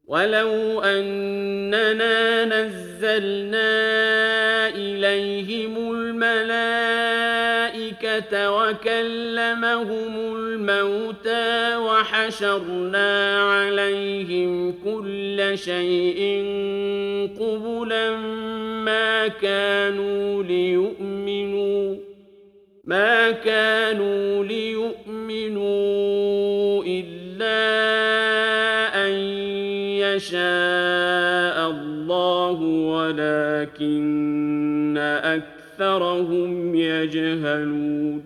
ولو أننا نزلنا إليهم الملائكة وكلمهم الموتى وحشرنا عليهم كل شيء قبلا ما كانوا ليؤمنوا إلا أن يشاء الله ولكن أكثرهم يجهلون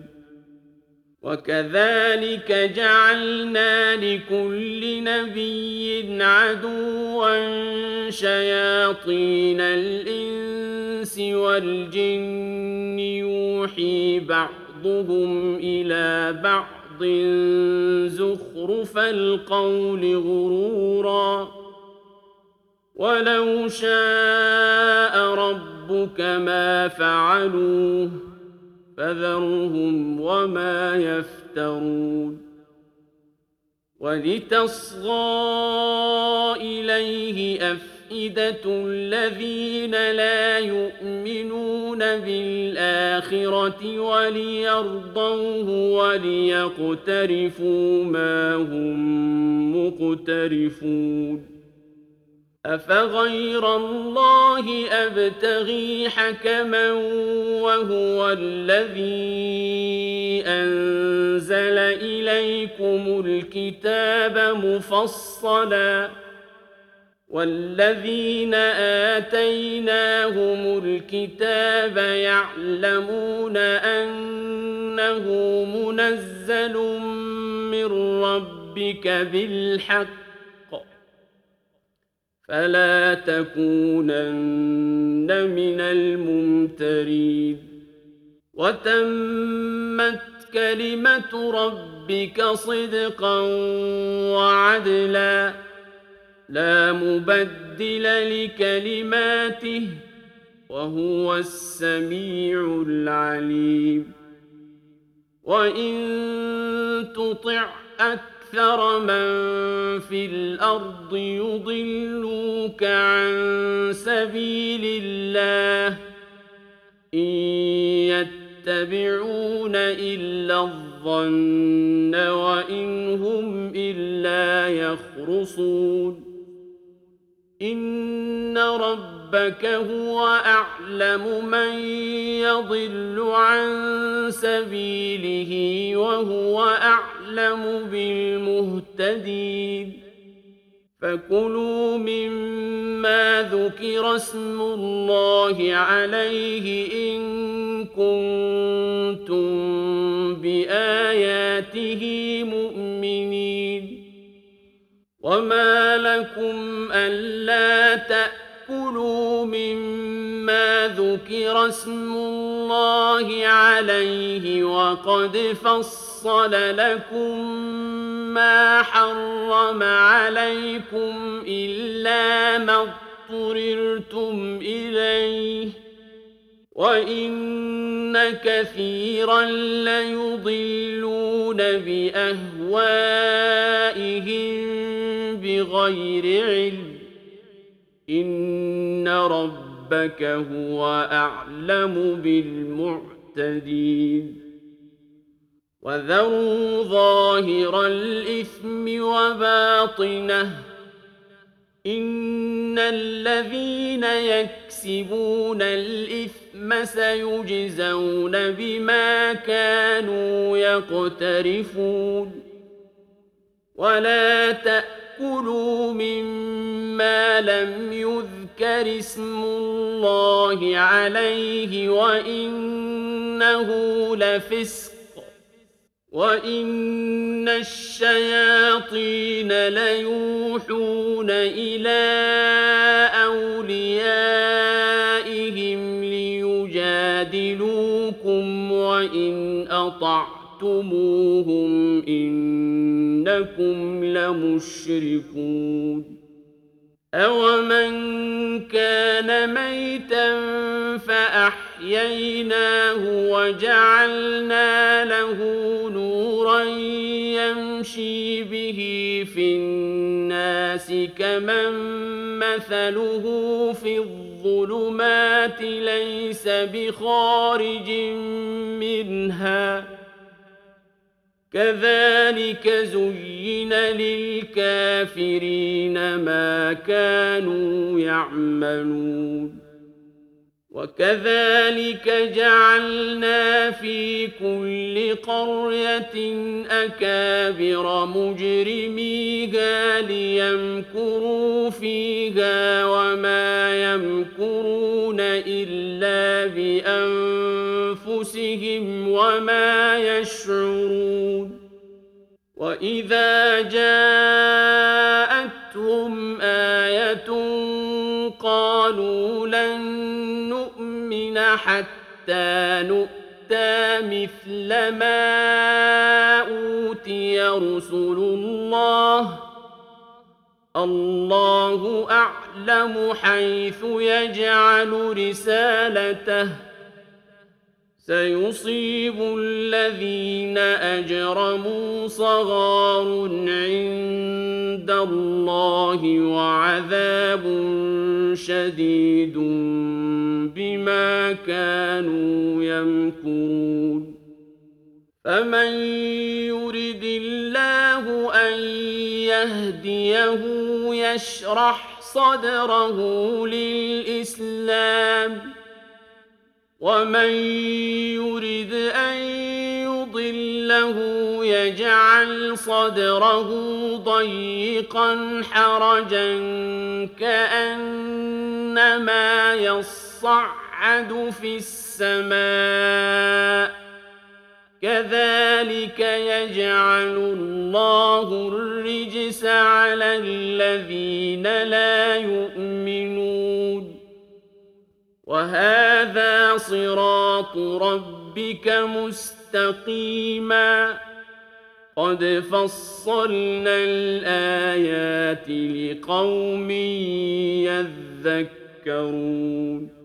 وكذلك جعلنا لكل نبي عدوا شياطين الإنس والجن يوحي بعضهم إلى بعض زخرف القول غرورا ولو شاء ربك ما فعلوه فذرهم وما يفترون ولتصغى إليه أفئدة الذين لا يؤمنون بالآخرة وليرضوه وليقترفوا ما هم مقترفون أفغير الله أبتغي حكما وهو الذي أنزل إليكم الكتاب مفصلا والذين آتيناهم الكتاب يعلمون أنه منزل من ربك بالحق فلا تكونن من الممترين وتمت كلمة ربك صدقا وعدلا لا مبدل لكلماته وهو السميع العليم وإن تطع أكثر من في الأرض يضلوك عن سبيل الله إن يتبعون إلا الظن وإن هم إلا يخرصون إن ربك هو أعلم من يضل عن سبيله وهو أعلم بالمهتدين فكلوا مما ذكر اسم الله عليه إن كنتم بآياته مؤمنين وما لكم ألا تأكلوا مما ذكر اسم الله عليه وقد فصل لكم ما حرم عليكم إلا ما اضطررتم إليه وإن كثيرا ليضلون بأهوائهم بغير علم إن ربك هو أعلم بالمعتدين وذروا ظاهر الإثم وباطنه إن الذين يكسبون الإثم سيجزون بما كانوا يقترفون ولا تأكلوا مما لم يذكر اسم الله عليه وإنه لفسق وإن الشياطين ليوحون إلى أوليائهم ليجادلوكم وإن أطعتموهم إنكم لمشركون أَوَمَنْ كَانَ مَيْتًا فَأَحْيَيْنَاهُ وَجَعَلْنَا لَهُ نُورًا يَمْشِي بِهِ فِي النَّاسِ الناس كمن مثله في الظلمات ليس بخارج منها كذلك زين للكافرين ما كانوا يعملون وكذلك جعلنا في كل قرية أكابر مجرميها ليمكروا فيها وما يمكرون إلا بأنفسهم وما يشعرون وإذا جاءتهم آية قالوا لن نؤمن حتى نؤتى مثل ما أوتي رسل الله أعلم حيث يجعل رسالته سيصيب الذين أجرموا صغار عند الله وعذاب شديد بما كانوا يمكرون فمن يرد الله أن يهديه يشرح صدره للإسلام ومن يرد أن يضله يجعل صدره ضيقا حرجا كأنما يصعد في السماء كذلك يجعل الله الرجس على الذين لا يؤمنون وهذا صراط ربك مستقيما قد فصلنا الآيات لقوم يذكرون